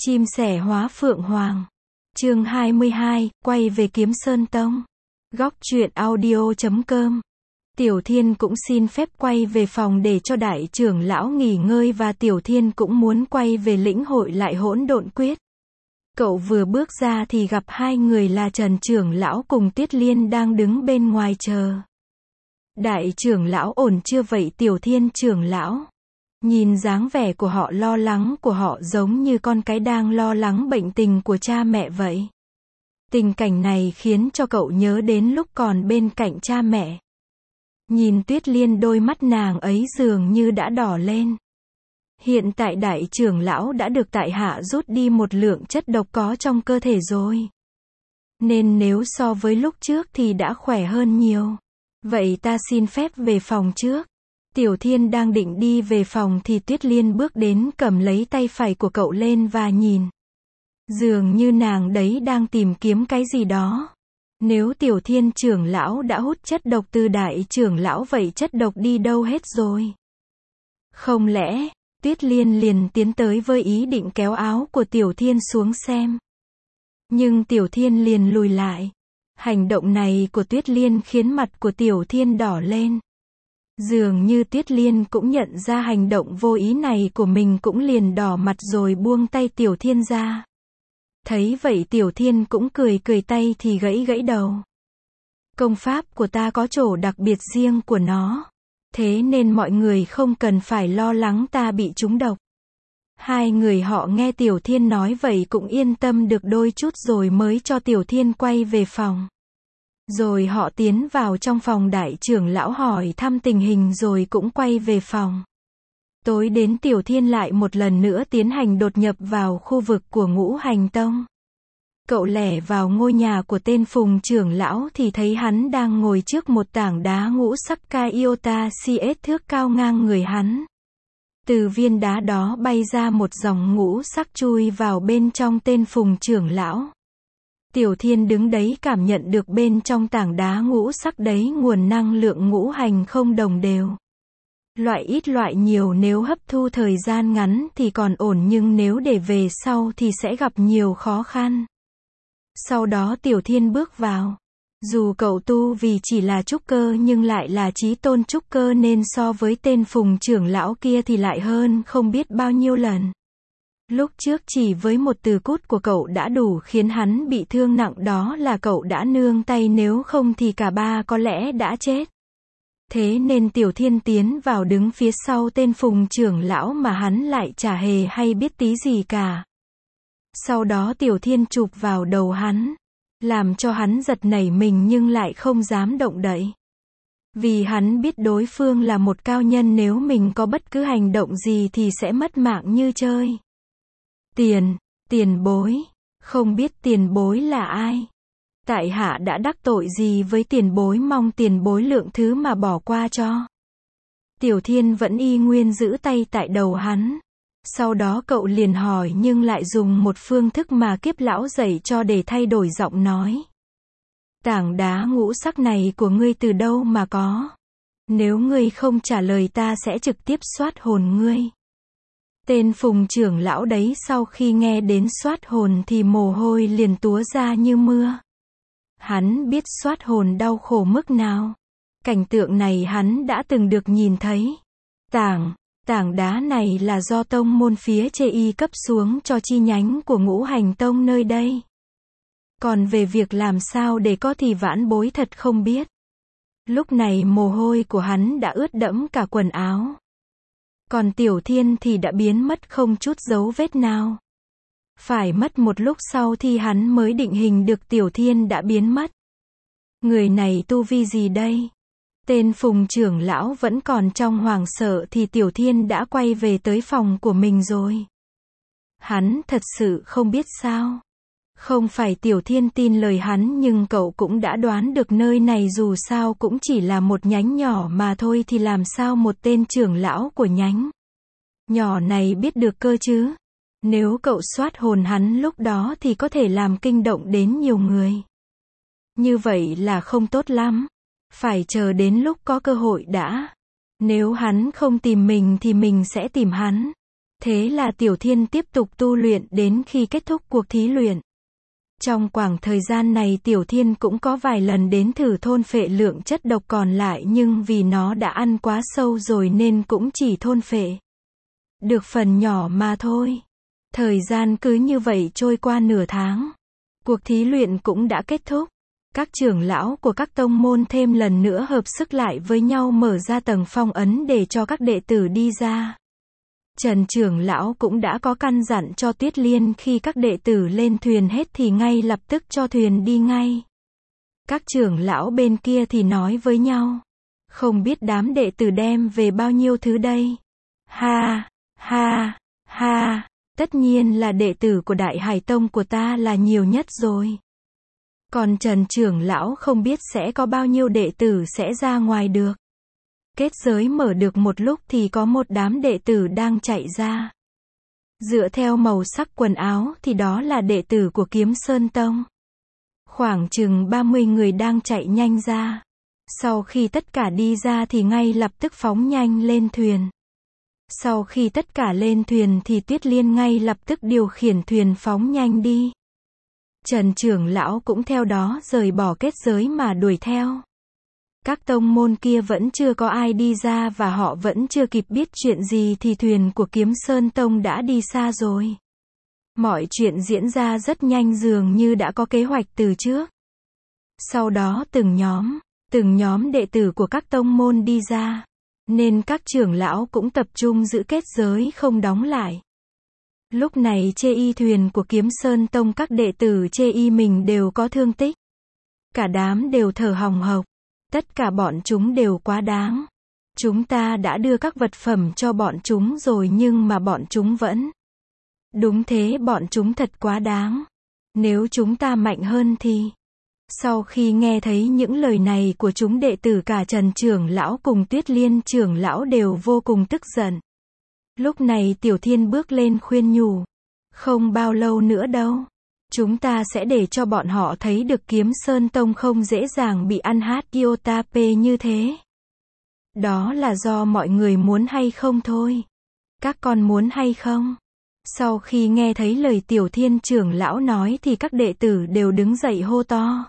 Chim sẻ hóa phượng hoàng. Chương 22, quay về Kiếm Sơn Tông. Góc truyện audio.com. Tiểu Thiên cũng xin phép quay về phòng để cho đại trưởng lão nghỉ ngơi và Tiểu Thiên cũng muốn quay về lĩnh hội lại hỗn độn quyết. Cậu vừa bước ra thì gặp hai người là Trần trưởng lão cùng Tuyết Liên đang đứng bên ngoài chờ. Đại trưởng lão ổn chưa vậy Tiểu Thiên trưởng lão? Nhìn dáng vẻ của họ lo lắng của họ giống như con cái đang lo lắng bệnh tình của cha mẹ vậy. Tình cảnh này khiến cho cậu nhớ đến lúc còn bên cạnh cha mẹ. Nhìn Tuyết Liên đôi mắt nàng ấy dường như đã đỏ lên. Hiện tại đại trưởng lão đã được tại hạ rút đi một lượng chất độc có trong cơ thể rồi. Nên nếu so với lúc trước thì đã khỏe hơn nhiều. Vậy ta xin phép về phòng trước. Tiểu Thiên đang định đi về phòng thì Tuyết Liên bước đến cầm lấy tay phải của cậu lên và nhìn. Dường như nàng đấy đang tìm kiếm cái gì đó. Nếu Tiểu Thiên trưởng lão đã hút chất độc từ đại trưởng lão vậy chất độc đi đâu hết rồi? Không lẽ, Tuyết Liên liền tiến tới với ý định kéo áo của Tiểu Thiên xuống xem. Nhưng Tiểu Thiên liền lùi lại. Hành động này của Tuyết Liên khiến mặt của Tiểu Thiên đỏ lên. Dường như Tuyết Liên cũng nhận ra hành động vô ý này của mình cũng liền đỏ mặt rồi buông tay Tiểu Thiên ra. Thấy vậy Tiểu Thiên cũng cười tay thì gãy đầu. Công pháp của ta có chỗ đặc biệt riêng của nó. Thế nên mọi người không cần phải lo lắng ta bị trúng độc. Hai người họ nghe Tiểu Thiên nói vậy cũng yên tâm được đôi chút rồi mới cho Tiểu Thiên quay về phòng. Rồi họ tiến vào trong phòng đại trưởng lão hỏi thăm tình hình rồi cũng quay về phòng. Tối đến Tiểu Thiên lại một lần nữa tiến hành đột nhập vào khu vực của Ngũ Hành Tông. Cậu lẻ vào ngôi nhà của tên Phùng trưởng lão thì thấy hắn đang ngồi trước một tảng đá ngũ sắc Iota CS thước cao ngang người hắn. Từ viên đá đó bay ra một dòng ngũ sắc chui vào bên trong tên Phùng trưởng lão. Tiểu Thiên đứng đấy cảm nhận được bên trong tảng đá ngũ sắc đấy nguồn năng lượng ngũ hành không đồng đều. Loại ít loại nhiều nếu hấp thu thời gian ngắn thì còn ổn nhưng nếu để về sau thì sẽ gặp nhiều khó khăn. Sau đó Tiểu Thiên bước vào. Dù cậu tu vì chỉ là trúc cơ nhưng lại là chí tôn trúc cơ nên so với tên Phùng trưởng lão kia thì lại hơn không biết bao nhiêu lần. Lúc trước chỉ với một từ cút của cậu đã đủ khiến hắn bị thương nặng đó là cậu đã nương tay nếu không thì cả ba có lẽ đã chết. Thế nên Tiểu Thiên tiến vào đứng phía sau tên Phùng trưởng lão mà hắn lại chả hề hay biết tí gì cả. Sau đó Tiểu Thiên chụp vào đầu hắn, làm cho hắn giật nảy mình nhưng lại không dám động đậy. Vì hắn biết đối phương là một cao nhân nếu mình có bất cứ hành động gì thì sẽ mất mạng như chơi. Tiền bối, không biết tiền bối là ai? Tại hạ đã đắc tội gì với tiền bối mong tiền bối lượng thứ mà bỏ qua cho. Tiểu Thiên vẫn y nguyên giữ tay tại đầu hắn. Sau đó cậu liền hỏi nhưng lại dùng một phương thức mà kiếp lão dạy cho để thay đổi giọng nói. Tảng đá ngũ sắc này của ngươi từ đâu mà có? Nếu ngươi không trả lời ta sẽ trực tiếp soát hồn ngươi. Tên Phùng trưởng lão đấy sau khi nghe đến soát hồn thì mồ hôi liền túa ra như mưa. Hắn biết soát hồn đau khổ mức nào. Cảnh tượng này hắn đã từng được nhìn thấy. Tảng đá này là do tông môn phía trên y cấp xuống cho chi nhánh của Ngũ Hành Tông nơi đây. Còn về việc làm sao để có thì vãn bối thật không biết. Lúc này mồ hôi của hắn đã ướt đẫm cả quần áo. Còn Tiểu Thiên thì đã biến mất không chút dấu vết nào. Phải mất một lúc sau thì hắn mới định hình được Tiểu Thiên đã biến mất. Người này tu vi gì đây? Tên Phùng trưởng lão vẫn còn trong hoảng sợ thì Tiểu Thiên đã quay về tới phòng của mình rồi. Hắn thật sự không biết sao. Không phải Tiểu Thiên tin lời hắn nhưng cậu cũng đã đoán được nơi này dù sao cũng chỉ là một nhánh nhỏ mà thôi thì làm sao một tên trưởng lão của nhánh nhỏ này biết được cơ chứ. Nếu cậu soát hồn hắn lúc đó thì có thể làm kinh động đến nhiều người. Như vậy là không tốt lắm. Phải chờ đến lúc có cơ hội đã. Nếu hắn không tìm mình thì mình sẽ tìm hắn. Thế là Tiểu Thiên tiếp tục tu luyện đến khi kết thúc cuộc thí luyện. Trong khoảng thời gian này Tiểu Thiên cũng có vài lần đến thử thôn phệ lượng chất độc còn lại nhưng vì nó đã ăn quá sâu rồi nên cũng chỉ thôn phệ được phần nhỏ mà thôi. Thời gian cứ như vậy trôi qua nửa tháng. Cuộc thí luyện cũng đã kết thúc. Các trưởng lão của các tông môn thêm lần nữa hợp sức lại với nhau mở ra tầng phong ấn để cho các đệ tử đi ra. Trần trưởng lão cũng đã có căn dặn cho Tuyết Liên khi các đệ tử lên thuyền hết thì ngay lập tức cho thuyền đi ngay. Các trưởng lão bên kia thì nói với nhau. Không biết đám đệ tử đem về bao nhiêu thứ đây? Ha, ha, ha, tất nhiên là đệ tử của Đại Hải Tông của ta là nhiều nhất rồi. Còn Trần trưởng lão không biết sẽ có bao nhiêu đệ tử sẽ ra ngoài được. Kết giới mở được một lúc thì có một đám đệ tử đang chạy ra. Dựa theo màu sắc quần áo thì đó là đệ tử của Kiếm Sơn Tông. Khoảng chừng 30 người đang chạy nhanh ra. Sau khi tất cả đi ra thì ngay lập tức phóng nhanh lên thuyền. Sau khi tất cả lên thuyền thì Tuyết Liên ngay lập tức điều khiển thuyền phóng nhanh đi. Trần trưởng lão cũng theo đó rời bỏ kết giới mà đuổi theo. Các tông môn kia vẫn chưa có ai đi ra và họ vẫn chưa kịp biết chuyện gì thì thuyền của Kiếm Sơn Tông đã đi xa rồi. Mọi chuyện diễn ra rất nhanh dường như đã có kế hoạch từ trước. Sau đó từng nhóm đệ tử của các tông môn đi ra. Nên các trưởng lão cũng tập trung giữ kết giới không đóng lại. Lúc này chê y thuyền của Kiếm Sơn Tông các đệ tử chê y mình đều có thương tích. Cả đám đều thở hồng hộc. Tất cả bọn chúng đều quá đáng. Chúng ta đã đưa các vật phẩm cho bọn chúng rồi nhưng mà bọn chúng vẫn. Đúng thế, bọn chúng thật quá đáng. Nếu chúng ta mạnh hơn thì. Sau khi nghe thấy những lời này của chúng đệ tử cả Trần trưởng lão cùng Tuyết Liên trưởng lão đều vô cùng tức giận. Lúc này Tiểu Thiên bước lên khuyên nhủ. Không bao lâu nữa đâu. Chúng ta sẽ để cho bọn họ thấy được Kiếm Sơn Tông không dễ dàng bị ăn hát Yotape như thế. Đó là do mọi người muốn hay không thôi. Các con muốn hay không? Sau khi nghe thấy lời Tiểu Thiên trưởng lão nói thì các đệ tử đều đứng dậy hô to.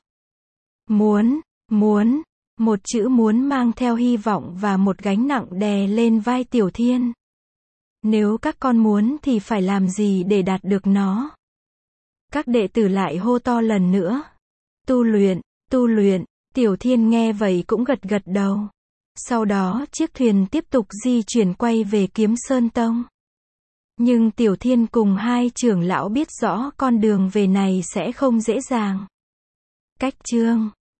Muốn, một chữ muốn mang theo hy vọng và một gánh nặng đè lên vai Tiểu Thiên. Nếu các con muốn thì phải làm gì để đạt được nó? Các đệ tử lại hô to lần nữa. Tu luyện, Tiểu Thiên nghe vậy cũng gật gật đầu. Sau đó chiếc thuyền tiếp tục di chuyển quay về Kiếm Sơn Tông. Nhưng Tiểu Thiên cùng hai trưởng lão biết rõ con đường về này sẽ không dễ dàng. Cách chương